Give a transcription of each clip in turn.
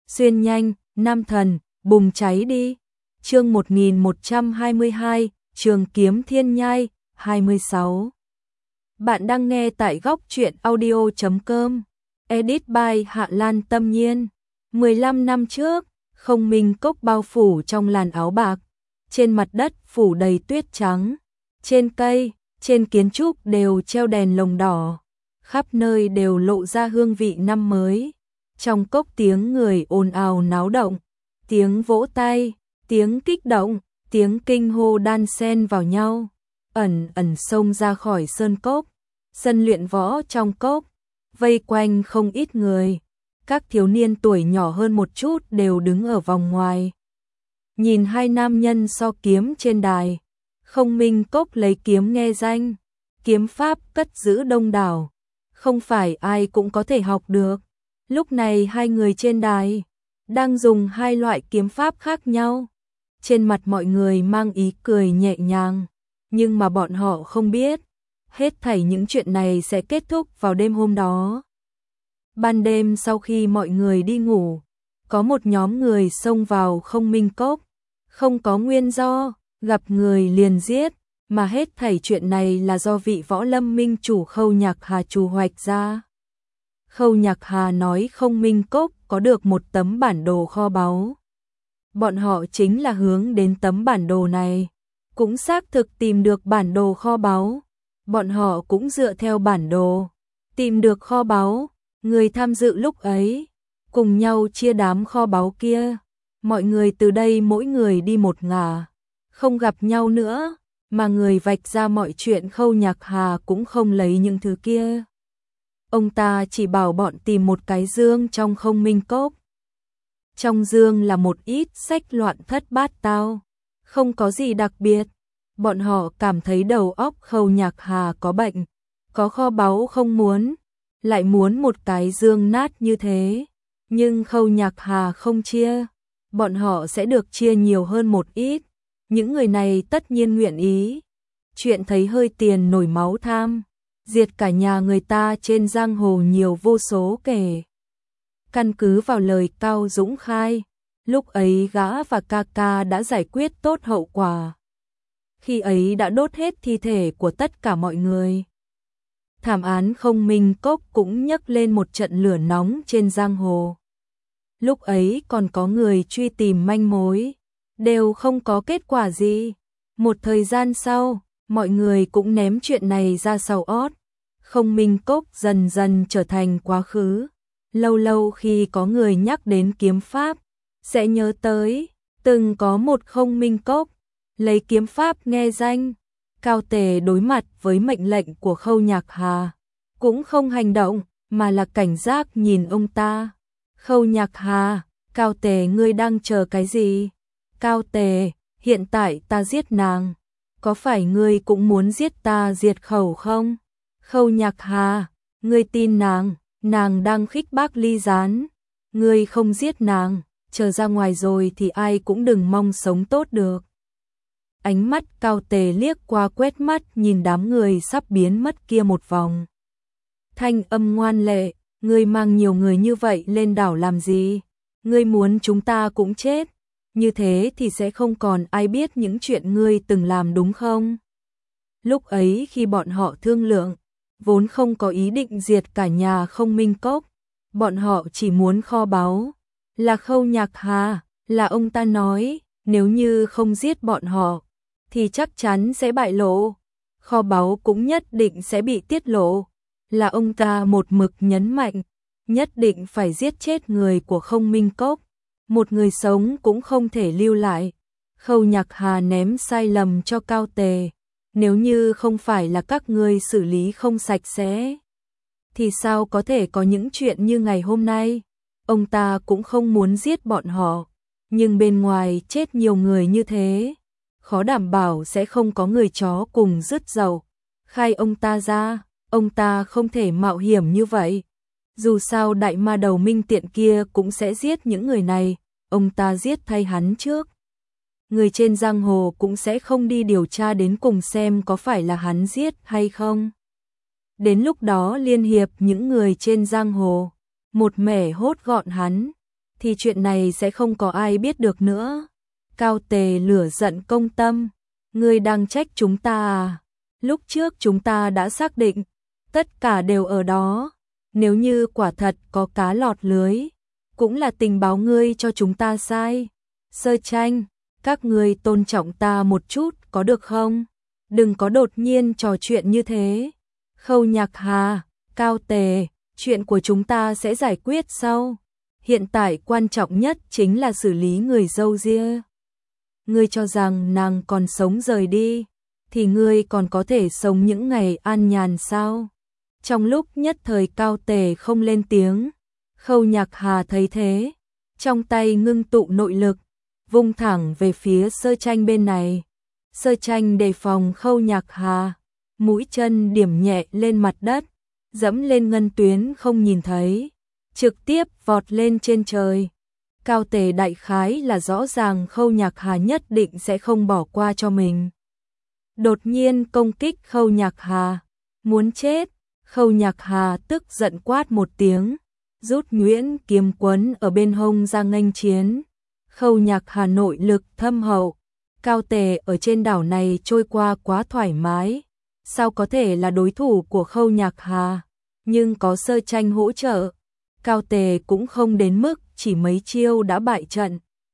xuyên nhanh, nam thần, bùng cháy đi. Chương 1122, Trường kiếm thiên nhai, 26. Bạn đang nghe tại góc truyện audio.com. Edit by Hạ Lan Tâm Nhiên. 15 năm trước, Không Minh Cốc bao phủ trong làn áo bạc, trên mặt đất phủ đầy tuyết trắng, trên cây, trên kiến trúc đều treo đèn lồng đỏ, khắp nơi đều lộ ra hương vị năm mới. Trong cốc tiếng người ồn ào náo động, tiếng vỗ tay, tiếng kích động, tiếng kinh hô đan xen vào nhau, ẩn ẩn xông ra khỏi sơn cốc. Sân luyện võ trong cốc, vây quanh không ít người, các thiếu niên tuổi nhỏ hơn một chút đều đứng ở vòng ngoài. Nhìn hai nam nhân so kiếm trên đài, Không Minh Cốc lấy kiếm nghe danh, kiếm pháp cất giữ đông đảo, không phải ai cũng có thể học được. Lúc này hai người trên đài đang dùng hai loại kiếm pháp khác nhau. Trên mặt mọi người mang ý cười nhẹ nhàng, nhưng mà bọn họ không biết, hết thảy những chuyện này sẽ kết thúc vào đêm hôm đó. Ban đêm sau khi mọi người đi ngủ, có một nhóm người xông vào Không Minh Cốc, không có nguyên do, gặp người liền giết, mà hết thảy chuyện này là do vị võ lâm minh chủ Khâu Nhạc Hà trù hoạch ra. Khâu Nhạc Hà nói Không Minh Cốc có được một tấm bản đồ kho báu. Bọn họ chính là hướng đến tấm bản đồ này, cũng xác thực tìm được bản đồ kho báu. Bọn họ cũng dựa theo bản đồ, tìm được kho báu. Người tham dự lúc ấy, cùng nhau chia đám kho báu kia. Mọi người từ đây mỗi người đi một ngả, không gặp nhau nữa, mà người vạch ra mọi chuyện Khâu Nhạc Hà cũng không lấy những thứ kia. Ông ta chỉ bảo bọn tìm một cái dương trong Không Minh Cốc. Trong dương là một ít sách loạn thất bát tao, không có gì đặc biệt. Bọn họ cảm thấy đầu óc Khâu Nhạc Hà có bệnh, có kho báu không muốn, lại muốn một cái dương nát như thế. Nhưng Khâu Nhạc Hà không chia, bọn họ sẽ được chia nhiều hơn một ít. Những người này tất nhiên nguyện ý. Chuyện thấy hơi tiền nổi máu tham, diệt cả nhà người ta trên giang hồ nhiều vô số kể. Căn cứ vào lời Cao Dũng khai, lúc ấy gã và ca ca đã giải quyết tốt hậu quả. Khi ấy đã đốt hết thi thể của tất cả mọi người. Thảm án Không Minh Cốc cũng nhấc lên một trận lửa nóng trên giang hồ. Lúc ấy còn có người truy tìm manh mối, đều không có kết quả gì. Một thời gian sau, mọi người cũng ném chuyện này ra sau ót. Không Minh Cốc dần dần trở thành quá khứ. Lâu lâu khi có người nhắc đến kiếm pháp, sẽ nhớ tới, từng có một Không Minh Cốc, lấy kiếm pháp nghe danh. Cao Tề đối mặt với mệnh lệnh của Khâu Nhạc Hà, cũng không hành động, mà là cảnh giác nhìn ông ta. Khâu Nhạc Hà, Cao Tề ngươi đang chờ cái gì? Cao Tề, hiện tại ta giết nàng, có phải ngươi cũng muốn giết ta diệt khẩu không? Khâu Nhạc Hà, ngươi tin nàng đang khích bác Ly Gián. Ngươi không giết nàng, chờ ra ngoài rồi thì ai cũng đừng mong sống tốt được. Ánh mắt Cao Tề liếc qua quét mắt nhìn đám người sắp biến mất kia một vòng. Thanh âm ngoan lệ, ngươi mang nhiều người như vậy lên đảo làm gì? Ngươi muốn chúng ta cũng chết, như thế thì sẽ không còn ai biết những chuyện ngươi từng làm đúng không? Lúc ấy khi bọn họ thương lượng, vốn không có ý định diệt cả nhà Không Minh Cốc, bọn họ chỉ muốn kho báu. Là Khâu Nhạc Hà, là ông ta nói, nếu như không giết bọn họ, thì chắc chắn sẽ bại lộ, kho báu cũng nhất định sẽ bị tiết lộ. Là ông ta một mực nhấn mạnh, nhất định phải giết chết người của Không Minh Cốc, một người sống cũng không thể lưu lại. Khâu Nhạc Hà ném sai lầm cho Cao Tề, nếu như không phải là các ngươi xử lý không sạch sẽ, thì sao có thể có những chuyện như ngày hôm nay. Ông ta cũng không muốn giết bọn họ, nhưng bên ngoài chết nhiều người như thế, khó đảm bảo sẽ không có người chó cùng rứt dầu. Khai ông ta ra, ông ta không thể mạo hiểm như vậy. Dù sao đại ma đầu Minh Tiện kia cũng sẽ giết những người này, ông ta giết thay hắn trước. Người trên giang hồ cũng sẽ không đi điều tra đến cùng xem có phải là hắn giết hay không. Đến lúc đó liên hiệp những người trên giang hồ, một mẻ hốt gọn hắn. thì chuyện này sẽ không có ai biết được nữa. Cao Tề lửa giận công tâm, ngươi đang trách chúng ta à? Lúc trước chúng ta đã xác định, tất cả đều ở đó. Nếu như quả thật có cá lọt lưới, cũng là tình báo ngươi cho chúng ta sai. Sơ Tranh, các ngươi tôn trọng ta một chút có được không? Đừng có đột nhiên trò chuyện như thế. Khâu Nhạc Hà, Cao Tề, chuyện của chúng ta sẽ giải quyết sau. Hiện tại quan trọng nhất chính là xử lý người dâu ria. Ngươi cho rằng nàng còn sống rời đi, thì ngươi còn có thể sống những ngày an nhàn sao? Trong lúc nhất thời Cao Tề không lên tiếng, Khâu Nhạc Hà thấy thế, trong tay ngưng tụ nội lực, vung thẳng về phía Sơ Tranh bên này. Sơ Tranh đề phòng Khâu Nhạc Hà, mũi chân điểm nhẹ lên mặt đất, dẫm lên ngân tuyến không nhìn thấy, trực tiếp vọt lên trên trời. Cao Tề đại khái là rõ ràng Khâu Nhạc Hà nhất định sẽ không bỏ qua cho mình. Đột nhiên công kích Khâu Nhạc Hà, muốn chết. Khâu Nhạc Hà tức giận quát một tiếng, rút nhuyễn kiếm quấn ở bên hông ra nghênh chiến. Khâu Nhạc Hà nội lực thâm hậu, Cao Tề ở trên đảo này trôi qua quá thoải mái, sao có thể là đối thủ của Khâu Nhạc Hà, nhưng có Sơ Tranh hỗ trợ, Cao Tề cũng không đến mức chỉ mấy chiêu đã bại trận.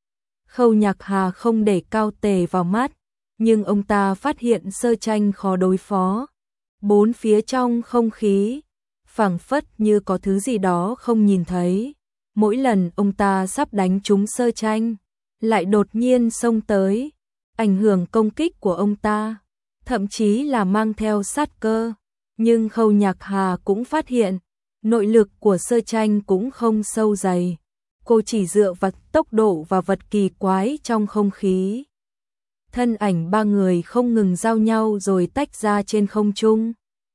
Khâu Nhạc Hà không để Cao Tề vào mắt, nhưng ông ta phát hiện Sơ Tranh khó đối phó. Bốn phía trong không khí, phảng phất như có thứ gì đó không nhìn thấy. Mỗi lần ông ta sắp đánh trúng Sơ Tranh, lại đột nhiên xông tới, ảnh hưởng công kích của ông ta, thậm chí là mang theo sát cơ. Nhưng Khâu Nhạc Hà cũng phát hiện, nội lực của Sơ Tranh cũng không sâu dày. Cô chỉ dựa vào tốc độ và vật kỳ quái trong không khí. Thân ảnh ba người không ngừng giao nhau rồi tách ra trên không trung,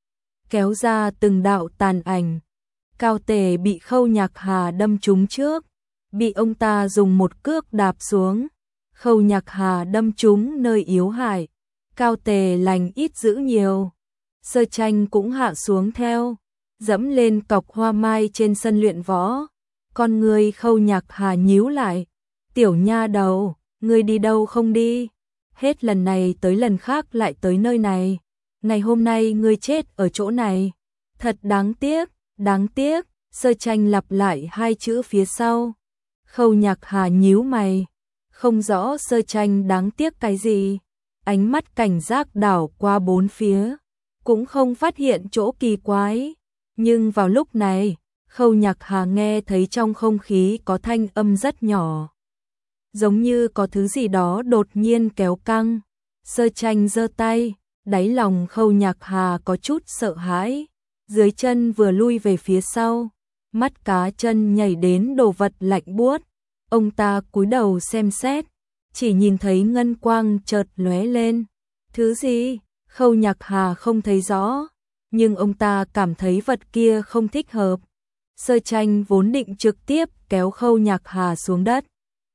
kéo ra từng đạo tàn ảnh. Cao Tề bị Khâu Nhạc Hà đâm trúng trước, bị ông ta dùng một cước đạp xuống. Khâu Nhạc Hà đâm trúng nơi yếu hại, Cao Tề lành ít giữ nhiều. Sơ Tranh cũng hạ xuống theo, dẫm lên cọc hoa mai trên sân luyện võ. Con người Khâu Nhạc Hà nhíu lại, tiểu nha đầu, ngươi đi đâu không đi? Hết lần này tới lần khác lại tới nơi này. Ngày hôm nay ngươi chết ở chỗ này. Thật đáng tiếc, đáng tiếc. Sơ Tranh lặp lại hai chữ phía sau. Khâu Nhạc Hà nhíu mày, không rõ Sơ Tranh đáng tiếc cái gì. Ánh mắt cảnh giác đảo qua bốn phía, cũng không phát hiện chỗ kỳ quái. Nhưng vào lúc này, Khâu Nhạc Hà nghe thấy trong không khí có thanh âm rất nhỏ, giống như có thứ gì đó đột nhiên kéo căng. Sơ Tranh giơ tay, đáy lòng Khâu Nhạc Hà có chút sợ hãi, dưới chân vừa lui về phía sau, mắt cá chân nhảy đến đồ vật lạnh buốt. Ông ta cúi đầu xem xét, chỉ nhìn thấy ngân quang chợt lóe lên. Thứ gì? Khâu Nhạc Hà không thấy rõ, nhưng ông ta cảm thấy vật kia không thích hợp. Sơ Tranh vốn định trực tiếp kéo Khâu Nhạc Hà xuống đất.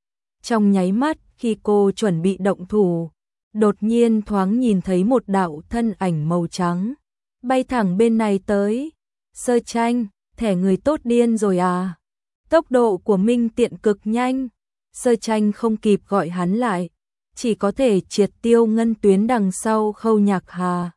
Trong nháy mắt khi cô chuẩn bị động thủ, đột nhiên thoáng nhìn thấy một đạo thân ảnh màu trắng bay thẳng bên này tới. Sơ Tranh, thẻ người tốt điên rồi à? Tốc độ của Minh Tiện cực nhanh, Sơ Tranh không kịp gọi hắn lại, chỉ có thể triệt tiêu ngân tuyến đằng sau Khâu Nhạc Hà.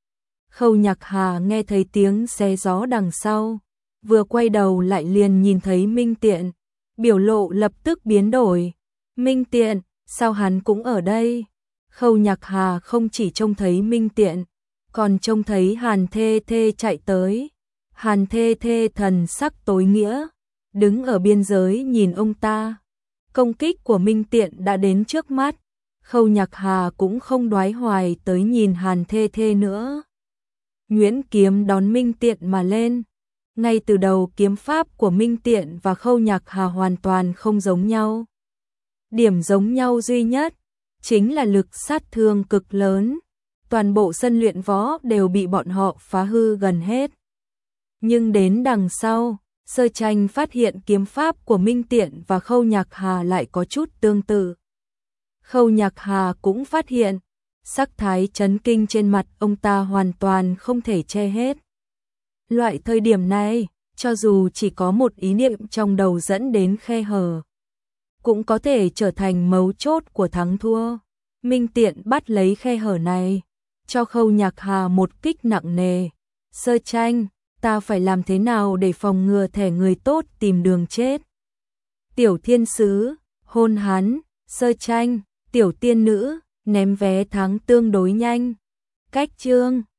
Khâu Nhạc Hà nghe thấy tiếng xé gió đằng sau, vừa quay đầu lại liền nhìn thấy Minh Tiện, biểu lộ lập tức biến đổi. Minh Tiện, sao hắn cũng ở đây? Khâu Nhạc Hà không chỉ trông thấy Minh Tiện, còn trông thấy Hàn Thê Thê chạy tới. Hàn Thê Thê thần sắc tối nghĩa, đứng ở biên giới nhìn ông ta. Công kích của Minh Tiện đã đến trước mắt, Khâu Nhạc Hà cũng không đoái hoài tới nhìn Hàn Thê Thê nữa. Nhuyễn kiếm đón Minh Tiện mà lên. Ngay từ đầu kiếm pháp của Minh Tiện và Khâu Nhạc Hà hoàn toàn không giống nhau. Điểm giống nhau duy nhất chính là lực sát thương cực lớn. Toàn bộ sân luyện võ đều bị bọn họ phá hư gần hết. Nhưng đến đằng sau, Sơ Tranh phát hiện kiếm pháp của Minh Tiện và Khâu Nhạc Hà lại có chút tương tự. Khâu Nhạc Hà cũng phát hiện, sắc thái chấn kinh trên mặt ông ta hoàn toàn không thể che hết. Loại thời điểm này, cho dù chỉ có một ý niệm trong đầu dẫn đến khe hở, cũng có thể trở thành mấu chốt của thắng thua. Minh tiện bắt lấy khe hở này, cho Khâu Nhạc Hà một kích nặng nề. Sơ Tranh, ta phải làm thế nào để phòng ngừa thẻ người tốt tìm đường chết? Tiểu thiên sứ, hôn hắn. Sơ Tranh, tiểu tiên nữ, ném vé thắng tương đối nhanh. Cách chương